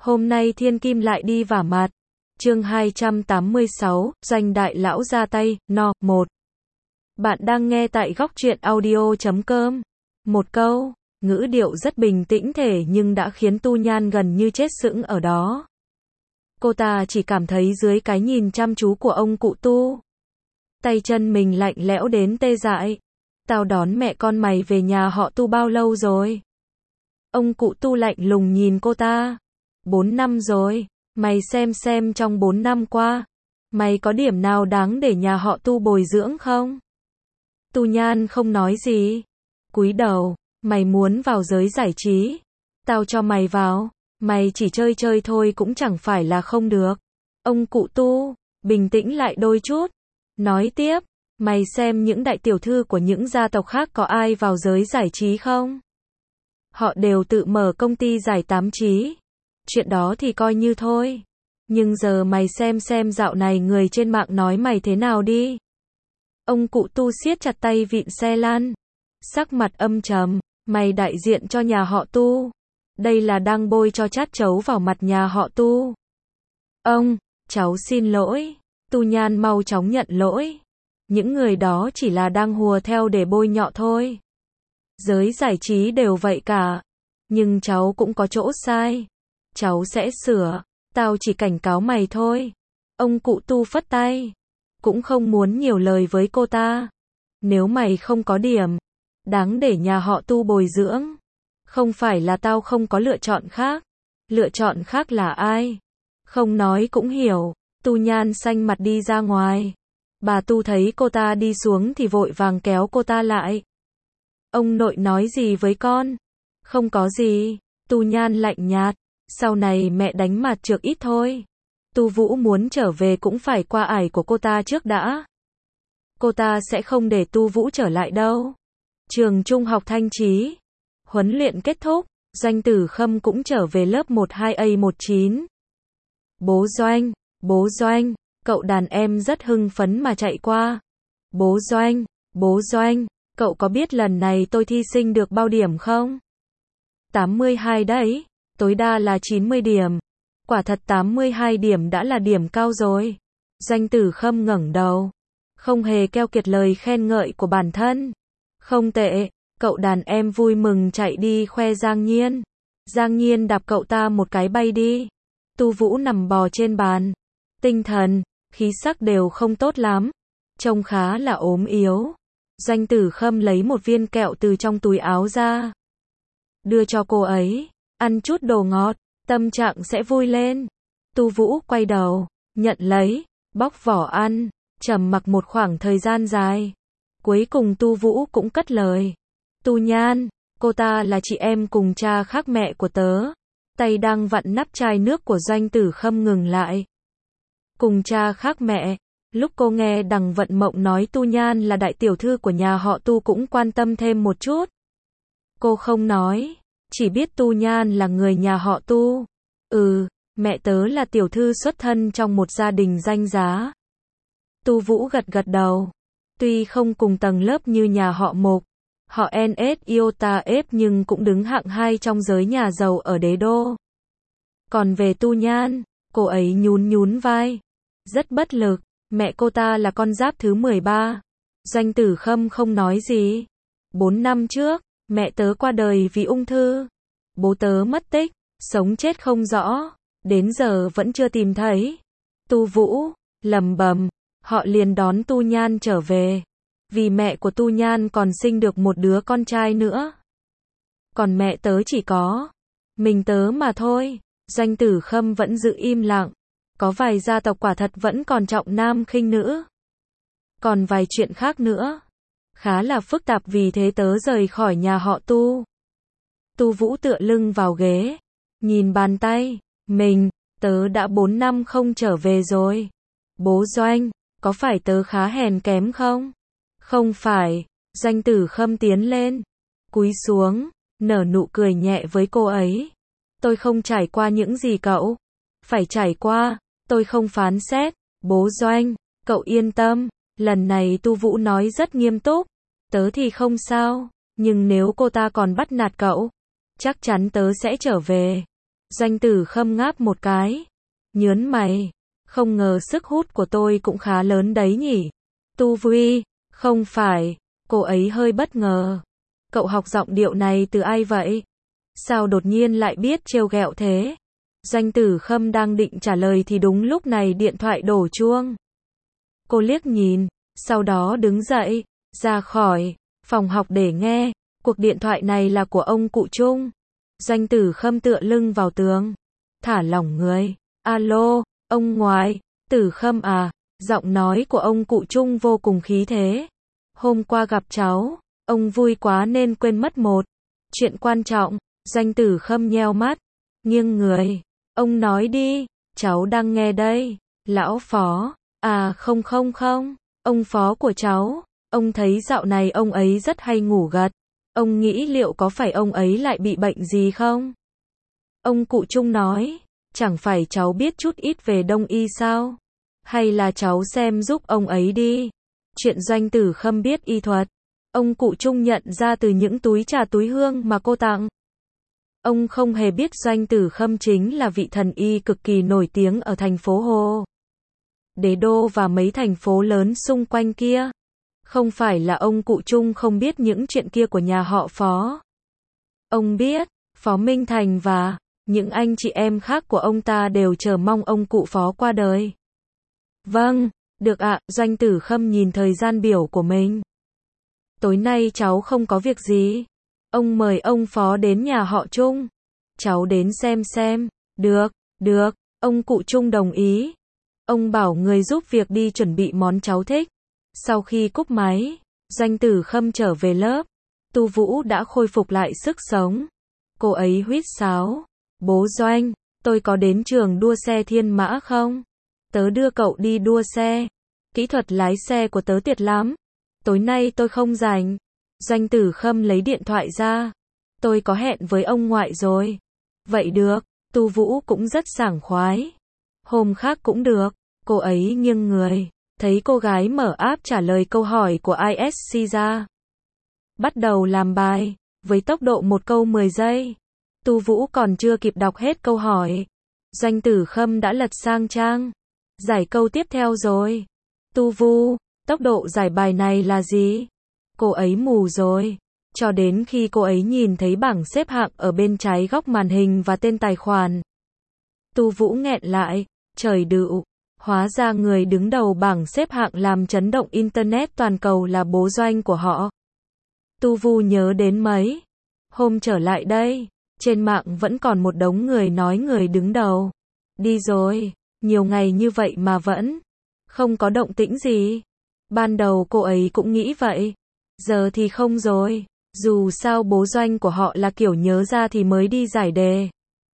Hôm nay thiên kim lại đi vả mặt. Chương 286, doanh đại lão ra tay, no, 1. Bạn đang nghe tại góc truyện audio.com. Một câu, ngữ điệu rất bình tĩnh thể nhưng đã khiến Tu Nhan gần như chết sững ở đó. Cô ta chỉ cảm thấy dưới cái nhìn chăm chú của ông cụ Tu, tay chân mình lạnh lẽo đến tê dại. Tao đón mẹ con mày về nhà họ Tu bao lâu rồi? Ông cụ Tu lạnh lùng nhìn cô ta. 4 năm rồi, mày xem trong 4 năm qua, mày có điểm nào đáng để nhà họ Tu bồi dưỡng không? Tu Nhan không nói gì, cúi đầu. Mày muốn vào giới giải trí, tao cho mày vào, mày chỉ chơi chơi thôi cũng chẳng phải là không được. Ông cụ Tu bình tĩnh lại đôi chút, nói tiếp, mày xem những đại tiểu thư của những gia tộc khác có ai vào giới giải trí không? Họ đều tự mở công ty giải tám trí. Chuyện đó thì coi như thôi. Nhưng giờ mày xem dạo này người trên mạng nói mày thế nào đi. Ông cụ Tu siết chặt tay vịn xe lăn, sắc mặt âm trầm, mày đại diện cho nhà họ Tu. Đây là đang bôi cho chát chấu vào mặt nhà họ Tu. Ông, cháu xin lỗi. Tu Nhan mau chóng nhận lỗi. Những người đó chỉ là đang hùa theo để bôi nhọ thôi. Giới giải trí đều vậy cả. Nhưng cháu cũng có chỗ sai. Cháu sẽ sửa, tao chỉ cảnh cáo mày thôi. Ông cụ Tu phất tay, cũng không muốn nhiều lời với cô ta. Nếu mày không có điểm đáng để nhà họ Tu bồi dưỡng, không phải là tao không có lựa chọn khác. Lựa chọn khác là ai? Không nói cũng hiểu. Tu Nhan xanh mặt đi ra ngoài. Bà Tu thấy cô ta đi xuống thì vội vàng kéo cô ta lại. Ông nội nói gì với con? Không có gì. Tu Nhan lạnh nhạt. Sau này mẹ đánh mặt trược ít thôi. Tu Vũ muốn trở về cũng phải qua ải của cô ta trước đã. Cô ta sẽ không để Tu Vũ trở lại đâu. Trường trung học Thanh Chí. Huấn luyện kết thúc, Doanh Tử Khâm cũng trở về lớp 12A19. Bố Doanh, cậu đàn em rất hưng phấn mà chạy qua. Bố Doanh, cậu có biết lần này tôi thi sinh được bao điểm không? 82 đấy. Tối đa là 90 điểm. Quả thật 82 điểm đã là điểm cao rồi. Doanh Tử Khâm ngẩng đầu, không hề keo kiệt lời khen ngợi của bản thân. Không tệ, cậu đàn em vui mừng chạy đi khoe Giang Nhiên. Giang Nhiên đạp cậu ta một cái bay đi. Tu Vũ nằm bò trên bàn. Tinh thần, khí sắc đều không tốt lắm. Trông khá là ốm yếu. Doanh Tử Khâm lấy một viên kẹo từ trong túi áo ra, đưa cho cô ấy. Ăn chút đồ ngọt, tâm trạng sẽ vui lên. Tu Vũ quay đầu, nhận lấy, bóc vỏ ăn, trầm mặc một khoảng thời gian dài. Cuối cùng Tu Vũ cũng cất lời. Tu Nhan, cô ta là chị em cùng cha khác mẹ của tớ. Tay đang vặn nắp chai nước của Doanh Tử Khâm ngừng lại. Cùng cha khác mẹ. Lúc cô nghe Đằng Vận Mộng nói Tu Nhan là đại tiểu thư của nhà họ Tu cũng quan tâm thêm một chút. Cô không nói, chỉ biết Tu Nhan là người nhà họ Tu. Mẹ tớ là tiểu thư xuất thân trong một gia đình danh giá. Tu Vũ gật gật đầu. Tuy không cùng tầng lớp như nhà họ Mục, họ NS Iota F nhưng cũng đứng hạng 2 trong giới nhà giàu ở đế đô. Còn về Tu Nhan, cô ấy nhún vai, rất bất lực. Mẹ cô ta là con giáp thứ 13. Doanh Tử Khâm không nói gì. 4 năm trước, mẹ tớ qua đời vì ung thư. Bố tớ mất tích, sống chết không rõ, đến giờ vẫn chưa tìm thấy. Tu Vũ lẩm bẩm, họ liền đón Tu Nhan trở về. Vì mẹ của Tu Nhan còn sinh được một đứa con trai nữa. Còn mẹ tớ chỉ có mình tớ mà thôi. Doanh Tử Khâm vẫn giữ im lặng. Có vài gia tộc quả thật vẫn còn trọng nam khinh nữ. Còn vài chuyện khác nữa, khá là phức tạp, vì thế tớ rời khỏi nhà họ Tu. Tu Vũ tựa lưng vào ghế, nhìn bàn tay mình. Tớ đã 4 năm không trở về rồi. Bố Doanh, có phải tớ khá hèn kém không? Không phải. Doanh Tử Khâm tiến lên, cúi xuống, nở nụ cười nhẹ với cô ấy. Tôi không trải qua những gì cậu phải trải qua. Tôi không phán xét. Bố Doanh, cậu yên tâm. Lần này Tu Vũ nói rất nghiêm túc. Tớ thì không sao. Nhưng nếu cô ta còn bắt nạt cậu, chắc chắn tớ sẽ trở về. Doanh Tử Khâm ngáp một cái. Nhớn mày. Không ngờ sức hút của tôi cũng khá lớn đấy nhỉ. Tu Vi, không phải. Cô ấy hơi bất ngờ. Cậu học giọng điệu này từ ai vậy? Sao đột nhiên lại biết trêu ghẹo thế? Doanh Tử Khâm đang định trả lời thì đúng lúc này điện thoại đổ chuông. Cô liếc nhìn, sau đó đứng dậy, ra khỏi phòng học để nghe. Cuộc điện thoại này là của ông cụ Trung. Doanh Tử Khâm tựa lưng vào tường, thả lỏng người. Alo, ông ngoại, Tử Khâm à? Giọng nói của ông cụ Trung vô cùng khí thế. Hôm qua gặp cháu, ông vui quá nên quên mất một chuyện quan trọng. Doanh Tử Khâm nheo mắt, nghiêng người. Ông nói đi, cháu đang nghe đây. Lão Phó, à không, ông Phó của cháu. Ông thấy dạo này ông ấy rất hay ngủ gật. Ông nghĩ liệu có phải ông ấy lại bị bệnh gì không? Ông cụ Trung nói, chẳng phải cháu biết chút ít về đông y sao? Hay là cháu xem giúp ông ấy đi. Chuyện Doanh Tử Khâm biết y thuật, ông cụ Trung nhận ra từ những túi trà túi hương mà cô tặng. Ông không hề biết Doanh Tử Khâm chính là vị thần y cực kỳ nổi tiếng ở thành phố Hồ Đế Đô và mấy thành phố lớn xung quanh kia. Không phải là ông cụ Trung không biết những chuyện kia của nhà họ Phó. Ông biết, Phó Minh Thành và những anh chị em khác của ông ta đều chờ mong ông cụ Phó qua đời. Vâng, được ạ. Doanh Tử Khâm nhìn thời gian biểu của mình. Tối nay cháu không có việc gì. Ông mời ông Phó đến nhà họ Trung. Cháu đến xem. Được, ông cụ Trung đồng ý. Ông bảo người giúp việc đi chuẩn bị món cháu thích. Sau khi cúp máy, Doanh Tử Khâm trở về lớp. Tu Vũ đã khôi phục lại sức sống. Cô ấy huýt sáo. Bố Doanh, tôi có đến trường đua xe Thiên Mã không? Tớ đưa cậu đi đua xe. Kỹ thuật lái xe của tớ tuyệt lắm. Tối nay tôi không rảnh. Doanh Tử Khâm lấy điện thoại ra. Tôi có hẹn với ông ngoại rồi. Vậy được, Tu Vũ cũng rất sảng khoái. Hôm khác cũng được. Cô ấy nghiêng người, thấy cô gái mở app trả lời câu hỏi của ISC ra. Bắt đầu làm bài, với tốc độ 1 câu 10 giây. Tu Vũ còn chưa kịp đọc hết câu hỏi. Doanh Tử Khâm đã lật sang trang. Giải câu tiếp theo rồi. Tu Vu, tốc độ giải bài này là gì? Cô ấy mù rồi. Cho đến khi cô ấy nhìn thấy bảng xếp hạng ở bên trái góc màn hình và tên tài khoản. Tu Vũ nghẹn lại, trời đựu. Hóa ra người đứng đầu bảng xếp hạng làm chấn động Internet toàn cầu là bố Doanh của họ. Tu Vu nhớ đến mấy hôm trở lại đây, trên mạng vẫn còn một đống người nói người đứng đầu đi rồi, nhiều ngày như vậy mà vẫn không có động tĩnh gì. Ban đầu cô ấy cũng nghĩ vậy, giờ thì không rồi, dù sao bố Doanh của họ là kiểu nhớ ra thì mới đi giải đề.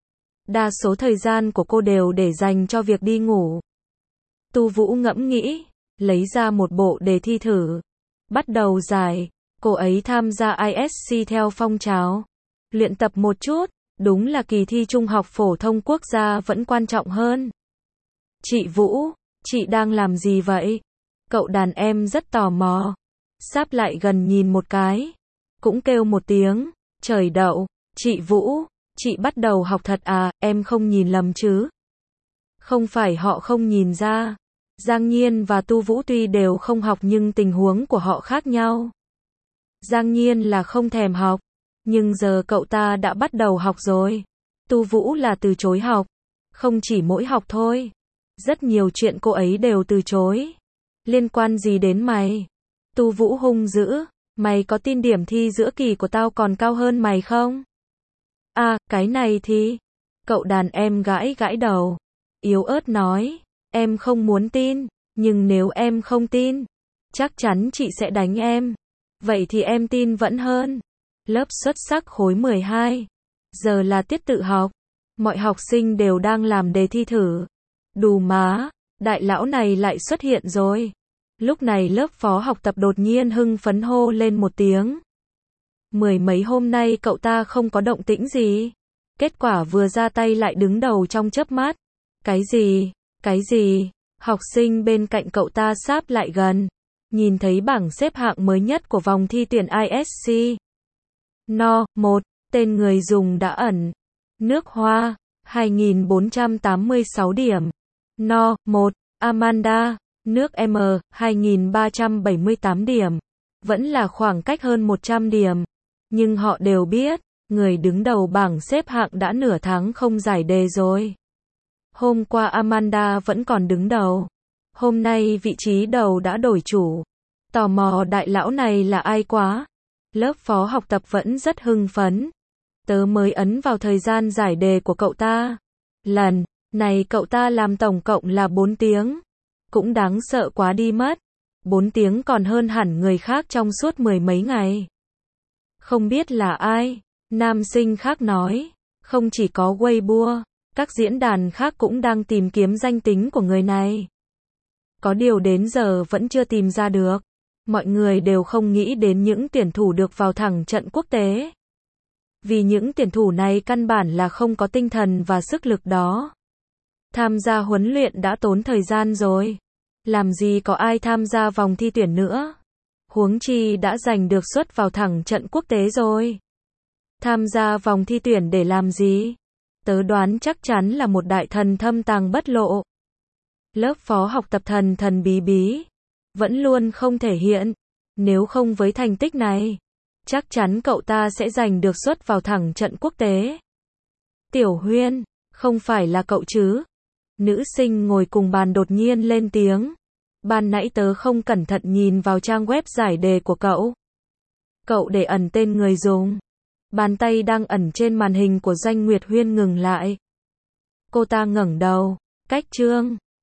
Đa số thời gian của cô đều để dành cho việc đi ngủ. Tu Vũ ngẫm nghĩ, lấy ra một bộ đề thi thử, bắt đầu giải. Cô ấy tham gia ISC theo phong trào, luyện tập một chút, đúng là kỳ thi trung học phổ thông quốc gia vẫn quan trọng hơn. Chị Vũ, chị đang làm gì vậy? Cậu đàn em rất tò mò, sáp lại gần nhìn một cái, cũng kêu một tiếng, trời đậu, chị Vũ, chị bắt đầu học thật à, em không nhìn lầm chứ? Không phải họ không nhìn ra. Giang Nhiên và Tu Vũ tuy đều không học nhưng tình huống của họ khác nhau. Giang Nhiên là không thèm học, nhưng giờ cậu ta đã bắt đầu học rồi. Tu Vũ là từ chối học. Không chỉ mỗi học thôi. Rất nhiều chuyện cô ấy đều từ chối. Liên quan gì đến mày? Tu Vũ hung dữ. Mày có tin điểm thi giữa kỳ của tao còn cao hơn mày không? À, cái này thì... Cậu đàn em gãi đầu. Yếu ớt nói. Em không muốn tin. Nhưng nếu em không tin, chắc chắn chị sẽ đánh em. Vậy thì em tin vẫn hơn. Lớp xuất sắc khối 12. Giờ là tiết tự học. Mọi học sinh đều đang làm đề thi thử. Đù má, đại lão này lại xuất hiện rồi. Lúc này lớp phó học tập đột nhiên hưng phấn hô lên một tiếng. Mười mấy hôm nay cậu ta không có động tĩnh gì. Kết quả vừa ra tay lại đứng đầu trong chớp mắt. Cái gì? Cái gì? Học sinh bên cạnh cậu ta sáp lại gần. Nhìn thấy bảng xếp hạng mới nhất của vòng thi tuyển ISC. No. 1. Tên người dùng đã ẩn. Nước Hoa. 2.486 điểm. No. 1. Amanda, nước M, 2.378 điểm. Vẫn là khoảng cách hơn 100 điểm. Nhưng họ đều biết, người đứng đầu bảng xếp hạng đã nửa tháng không giải đề rồi. Hôm qua Amanda vẫn còn đứng đầu. Hôm nay vị trí đầu đã đổi chủ. Tò mò đại lão này là ai quá. Lớp phó học tập vẫn rất hưng phấn. Tớ mới ấn vào thời gian giải đề của cậu ta. Lần này cậu ta làm tổng cộng là 4 tiếng. Cũng đáng sợ quá đi mất. 4 tiếng còn hơn hẳn người khác trong suốt 10 mấy ngày. Không biết là ai? Nam sinh khác nói. Không chỉ có Weibo, các diễn đàn khác cũng đang tìm kiếm danh tính của người này. Có điều đến giờ vẫn chưa tìm ra được. Mọi người đều không nghĩ đến những tuyển thủ được vào thẳng trận quốc tế. Vì những tuyển thủ này căn bản là không có tinh thần và sức lực đó. Tham gia huấn luyện đã tốn thời gian rồi. Làm gì có ai tham gia vòng thi tuyển nữa. Huống chi đã giành được suất vào thẳng trận quốc tế rồi. Tham gia vòng thi tuyển để làm gì? Tớ đoán chắc chắn là một đại thần thâm tàng bất lộ. Lớp phó học tập thần thần bí bí. Vẫn luôn không thể hiện. Nếu không với thành tích này, chắc chắn cậu ta sẽ giành được suất vào thẳng trận quốc tế. Tiểu Huyên, không phải là cậu chứ? Nữ sinh ngồi cùng bàn đột nhiên lên tiếng. Ban nãy tớ không cẩn thận nhìn vào trang web giải đề của cậu. Cậu để ẩn tên người dùng. Bàn tay đang ẩn trên màn hình của Doanh Nguyệt Huyên ngừng lại. Cô ta ngẩng đầu. Cách chương